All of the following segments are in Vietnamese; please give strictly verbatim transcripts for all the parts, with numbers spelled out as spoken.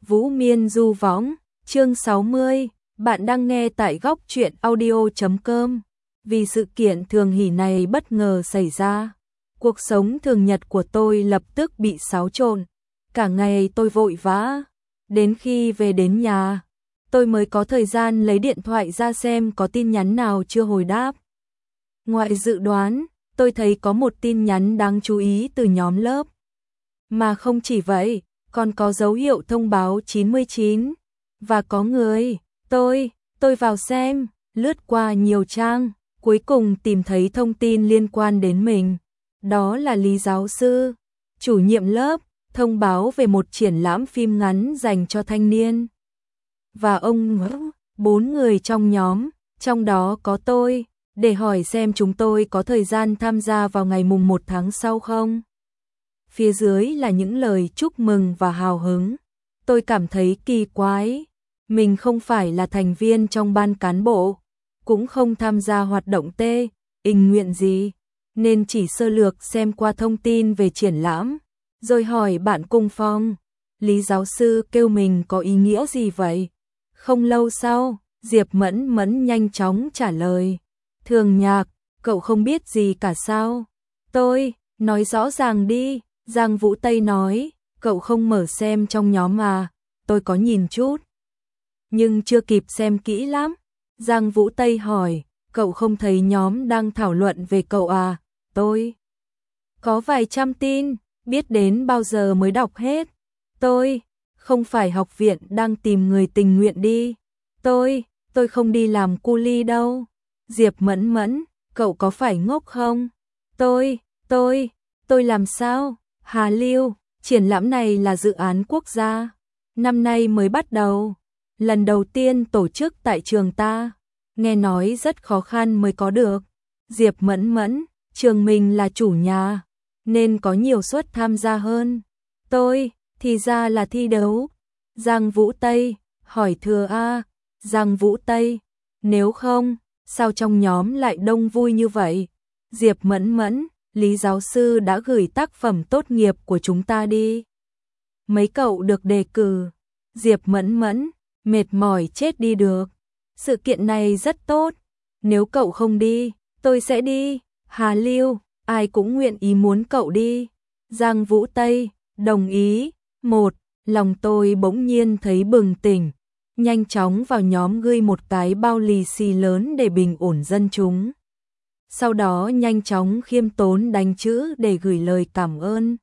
Vũ Miên du võng, chương sáu mươi, bạn đang nghe tại góc truyện audio chấm com. Vì sự kiện thường hỷ này bất ngờ xảy ra, cuộc sống thường nhật của tôi lập tức bị xáo trộn. Cả ngày tôi vội vã, đến khi về đến nhà, tôi mới có thời gian lấy điện thoại ra xem có tin nhắn nào chưa hồi đáp. Ngoài dự đoán, tôi thấy có một tin nhắn đáng chú ý từ nhóm lớp. Mà không chỉ vậy, còn có dấu hiệu thông báo chín mươi chín. Và có người, tôi, tôi vào xem, lướt qua nhiều trang, cuối cùng tìm thấy thông tin liên quan đến mình. Đó là Lý giáo sư, chủ nhiệm lớp, thông báo về một triển lãm phim ngắn dành cho thanh niên. Và ông bốn người trong nhóm, trong đó có tôi, để hỏi xem chúng tôi có thời gian tham gia vào ngày mùng một tháng sau không. Phía dưới là những lời chúc mừng và hào hứng. Tôi cảm thấy kỳ quái. Mình không phải là thành viên trong ban cán bộ, cũng không tham gia hoạt động tê, tình nguyện gì, nên chỉ sơ lược xem qua thông tin về triển lãm, rồi hỏi bạn cùng phòng, Lý giáo sư kêu mình có ý nghĩa gì vậy? Không lâu sau, Diệp Mẫn Mẫn nhanh chóng trả lời, Thường Nhạc, cậu không biết gì cả sao? Tôi, nói rõ ràng đi. Giang Vũ Tây nói, cậu không mở xem trong nhóm mà, tôi có nhìn chút. Nhưng chưa kịp xem kỹ lắm. Giang Vũ Tây hỏi, cậu không thấy nhóm đang thảo luận về cậu à? Tôi có vài trăm tin, biết đến bao giờ mới đọc hết. Tôi, không phải học viện đang tìm người tình nguyện đi. Tôi, tôi không đi làm cu li đâu. Diệp Mẫn Mẫn, cậu có phải ngốc không? Tôi, tôi, tôi làm sao? Hà Lưu, triển lãm này là dự án quốc gia, năm nay mới bắt đầu, lần đầu tiên tổ chức tại trường ta, nghe nói rất khó khăn mới có được. Diệp Mẫn Mẫn, trường mình là chủ nhà, nên có nhiều suất tham gia hơn. Tôi, thì ra là thi đấu. Giang Vũ Tây, hỏi thừa a. Giang Vũ Tây, nếu không, sao trong nhóm lại đông vui như vậy? Diệp Mẫn Mẫn, Lý giáo sư đã gửi tác phẩm tốt nghiệp của chúng ta đi. Mấy cậu được đề cử. Diệp Mẫn Mẫn, mệt mỏi chết đi được. Sự kiện này rất tốt. Nếu cậu không đi, tôi sẽ đi. Hà Lưu, ai cũng nguyện ý muốn cậu đi. Giang Vũ Tây, đồng ý. Một, lòng tôi bỗng nhiên thấy bừng tỉnh. Nhanh chóng vào nhóm gửi một cái bao lì xì lớn để bình ổn dân chúng. Sau đó nhanh chóng khiêm tốn đánh chữ để gửi lời cảm ơn.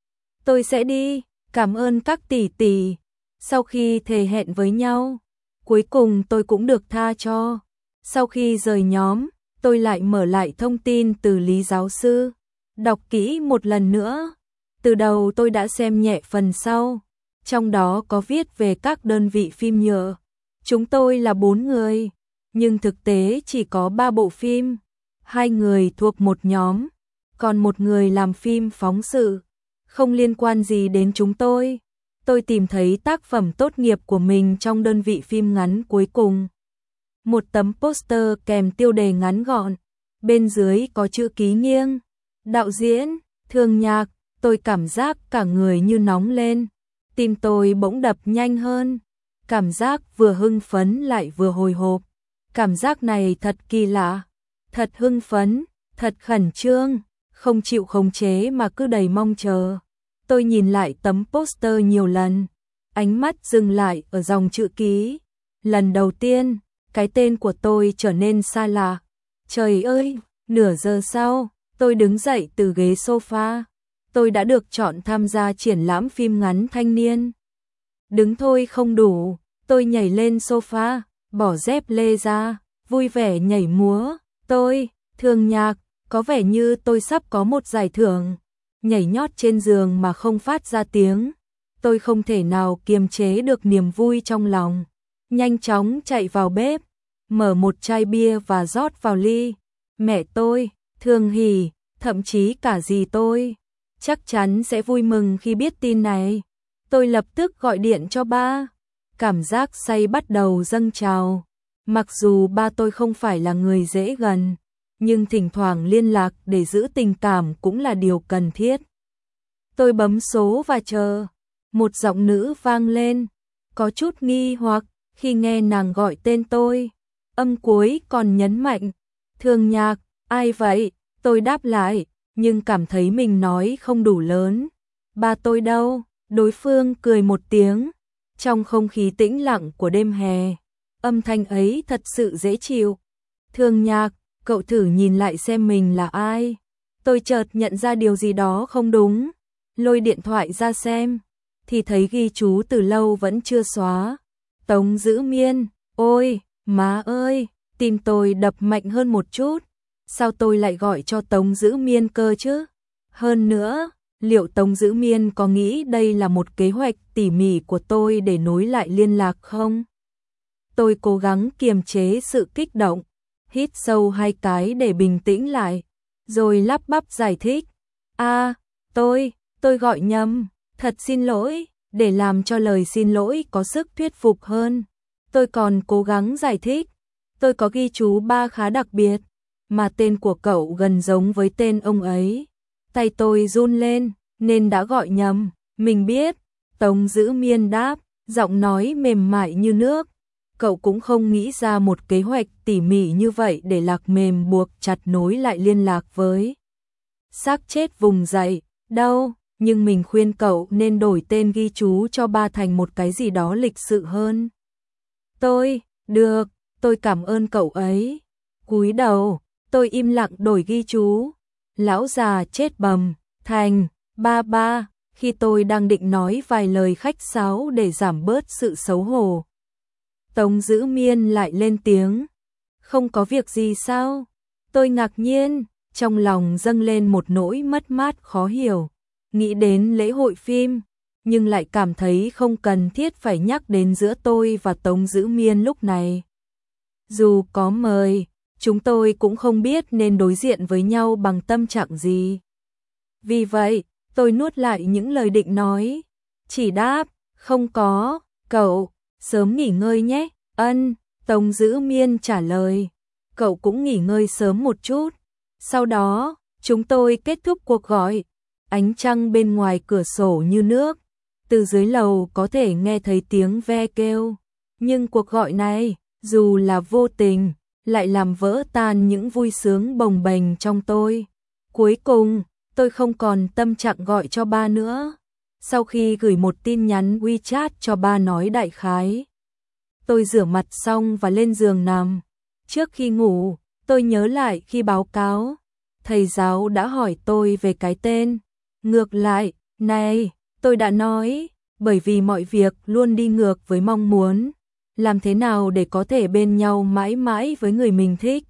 Tôi sẽ đi, cảm ơn các tỷ tỷ. Sau khi thề hẹn với nhau, cuối cùng tôi cũng được tha cho. Sau khi rời nhóm, tôi lại mở lại thông tin từ Lý giáo sư, đọc kỹ một lần nữa. Từ đầu tôi đã xem nhẹ phần sau, trong đó có viết về các đơn vị phim nhựa. Chúng tôi là bốn người, nhưng thực tế chỉ có ba bộ phim. Hai người thuộc một nhóm, còn một người làm phim phóng sự, không liên quan gì đến chúng tôi. Tôi tìm thấy tác phẩm tốt nghiệp của mình trong đơn vị phim ngắn cuối cùng. Một tấm poster kèm tiêu đề ngắn gọn, bên dưới có chữ ký nghiêng. Đạo diễn, Thường Nhạc, tôi cảm giác cả người như nóng lên. Tim tôi bỗng đập nhanh hơn, cảm giác vừa hưng phấn lại vừa hồi hộp. Cảm giác này thật kỳ lạ. Thật hưng phấn, thật khẩn trương, không chịu khống chế mà cứ đầy mong chờ. Tôi nhìn lại tấm poster nhiều lần, ánh mắt dừng lại ở dòng chữ ký. Lần đầu tiên, cái tên của tôi trở nên xa lạ. Trời ơi, nửa giờ sau, tôi đứng dậy từ ghế sofa. Tôi đã được chọn tham gia triển lãm phim ngắn thanh niên. Đứng thôi không đủ, tôi nhảy lên sofa, bỏ dép lê ra, vui vẻ nhảy múa. Tôi, Thường Nhạc, có vẻ như tôi sắp có một giải thưởng. Nhảy nhót trên giường mà không phát ra tiếng. Tôi không thể nào kiềm chế được niềm vui trong lòng. Nhanh chóng chạy vào bếp, mở một chai bia và rót vào ly. Mẹ tôi, Thường Hỷ, thậm chí cả dì tôi, chắc chắn sẽ vui mừng khi biết tin này. Tôi lập tức gọi điện cho ba. Cảm giác say bắt đầu dâng trào. Mặc dù ba tôi không phải là người dễ gần, nhưng thỉnh thoảng liên lạc để giữ tình cảm cũng là điều cần thiết. Tôi bấm số và chờ. Một giọng nữ vang lên, có chút nghi hoặc khi nghe nàng gọi tên tôi. Âm cuối còn nhấn mạnh, Thường Nhạc, ai vậy? Tôi đáp lại, nhưng cảm thấy mình nói không đủ lớn. Ba tôi đâu? Đối phương cười một tiếng. Trong không khí tĩnh lặng của đêm hè, âm thanh ấy thật sự dễ chịu. Thường Nhạc, cậu thử nhìn lại xem mình là ai. Tôi chợt nhận ra điều gì đó không đúng. Lôi điện thoại ra xem, thì thấy ghi chú từ lâu vẫn chưa xóa. Tống Dữ Miên, ôi, má ơi, tim tôi đập mạnh hơn một chút. Sao tôi lại gọi cho Tống Dữ Miên cơ chứ? Hơn nữa, liệu Tống Dữ Miên có nghĩ đây là một kế hoạch tỉ mỉ của tôi để nối lại liên lạc không? Tôi cố gắng kiềm chế sự kích động, hít sâu hai cái để bình tĩnh lại, rồi lắp bắp giải thích. À, tôi, tôi gọi nhầm, thật xin lỗi, để làm cho lời xin lỗi có sức thuyết phục hơn. Tôi còn cố gắng giải thích, tôi có ghi chú ba khá đặc biệt, mà tên của cậu gần giống với tên ông ấy. Tay tôi run lên, nên đã gọi nhầm, mình biết. Tống Dữ Miên đáp, giọng nói mềm mại như nước. Cậu cũng không nghĩ ra một kế hoạch tỉ mỉ như vậy để lạc mềm buộc chặt nối lại liên lạc với xác chết vùng dậy, đâu, nhưng mình khuyên cậu nên đổi tên ghi chú cho ba thành một cái gì đó lịch sự hơn. Tôi, được, tôi cảm ơn cậu ấy. Cúi đầu, tôi im lặng đổi ghi chú. Lão già chết bầm, thành, ba ba, khi tôi đang định nói vài lời khách sáo để giảm bớt sự xấu hổ. Tống Dữ Miên lại lên tiếng. Không có việc gì sao? Tôi ngạc nhiên, trong lòng dâng lên một nỗi mất mát khó hiểu. Nghĩ đến lễ hội phim, nhưng lại cảm thấy không cần thiết phải nhắc đến giữa tôi và Tống Dữ Miên lúc này. Dù có mời, chúng tôi cũng không biết nên đối diện với nhau bằng tâm trạng gì. Vì vậy, tôi nuốt lại những lời định nói. Chỉ đáp, không có, cậu, sớm nghỉ ngơi nhé. Ân, Tống Dữ Miên trả lời. Cậu cũng nghỉ ngơi sớm một chút. Sau đó, chúng tôi kết thúc cuộc gọi. Ánh trăng bên ngoài cửa sổ như nước. Từ dưới lầu có thể nghe thấy tiếng ve kêu. Nhưng cuộc gọi này, dù là vô tình, lại làm vỡ tan những vui sướng bồng bềnh trong tôi. Cuối cùng, tôi không còn tâm trạng gọi cho ba nữa. Sau khi gửi một tin nhắn WeChat cho ba nói đại khái, tôi rửa mặt xong và lên giường nằm. Trước khi ngủ, tôi nhớ lại khi báo cáo, thầy giáo đã hỏi tôi về cái tên. Ngược lại, này, tôi đã nói, bởi vì mọi việc luôn đi ngược với mong muốn. Làm thế nào để có thể bên nhau mãi mãi với người mình thích?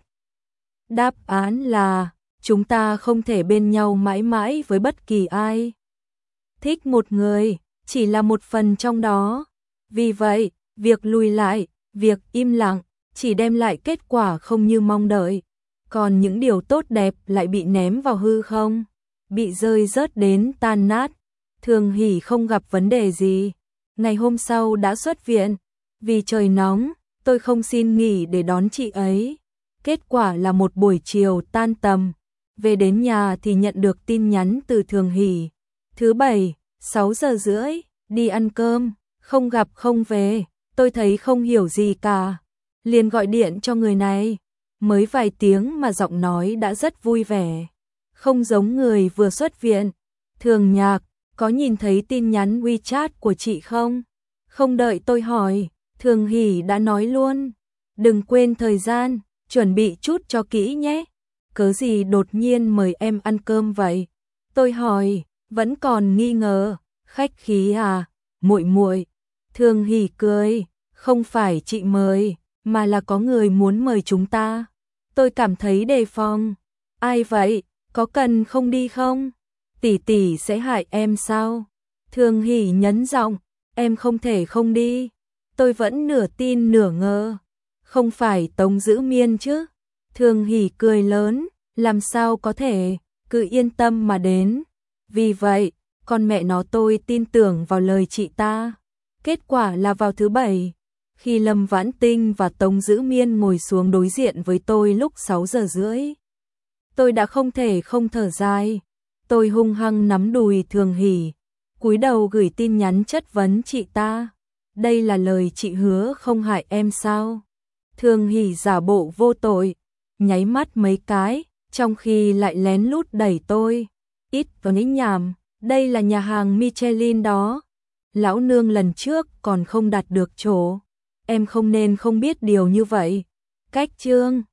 Đáp án là, chúng ta không thể bên nhau mãi mãi với bất kỳ ai. Thích một người, chỉ là một phần trong đó. Vì vậy, việc lùi lại, việc im lặng, chỉ đem lại kết quả không như mong đợi. Còn những điều tốt đẹp lại bị ném vào hư không, bị rơi rớt đến tan nát. Thường Hỷ không gặp vấn đề gì. Ngày hôm sau đã xuất viện. Vì trời nóng, tôi không xin nghỉ để đón chị ấy. Kết quả là một buổi chiều tan tầm. Về đến nhà thì nhận được tin nhắn từ Thường Hỷ. Thứ bảy, sáu giờ rưỡi, đi ăn cơm, không gặp không về. Tôi thấy không hiểu gì cả. Liền gọi điện cho người này. Mới vài tiếng mà giọng nói đã rất vui vẻ. Không giống người vừa xuất viện. Thường Nhạc, có nhìn thấy tin nhắn WeChat của chị không? Không đợi tôi hỏi, Thường Hỷ đã nói luôn. Đừng quên thời gian, chuẩn bị chút cho kỹ nhé. Cớ gì đột nhiên mời em ăn cơm vậy? Tôi hỏi, vẫn còn nghi ngờ. Khách khí à? Muội muội. Thường Hỷ cười, không phải chị mời, mà là có người muốn mời chúng ta. Tôi cảm thấy đề phòng. Ai vậy? Có cần không đi không? Tỷ tỷ sẽ hại em sao? Thường Hỷ nhấn giọng, em không thể không đi. Tôi vẫn nửa tin nửa ngờ. Không phải Tống Dữ Miên chứ? Thường Hỷ cười lớn, làm sao có thể, cứ yên tâm mà đến. Vì vậy, con mẹ nó tôi tin tưởng vào lời chị ta. Kết quả là vào thứ bảy, khi Lâm Vãn Tinh và Tống Dữ Miên ngồi xuống đối diện với tôi lúc sáu giờ rưỡi. Tôi đã không thể không thở dài. Tôi hung hăng nắm đùi Thường Hỷ, cúi đầu gửi tin nhắn chất vấn chị ta. đây là lời chị hứa không hại em sao? Thường Hỷ giả bộ vô tội, nháy mắt mấy cái, trong khi lại lén lút đẩy tôi. Ít vào ní nhảm, đây là nhà hàng Michelin đó. Lão nương lần trước còn không đặt được chỗ. Em không nên không biết điều như vậy. Cách chương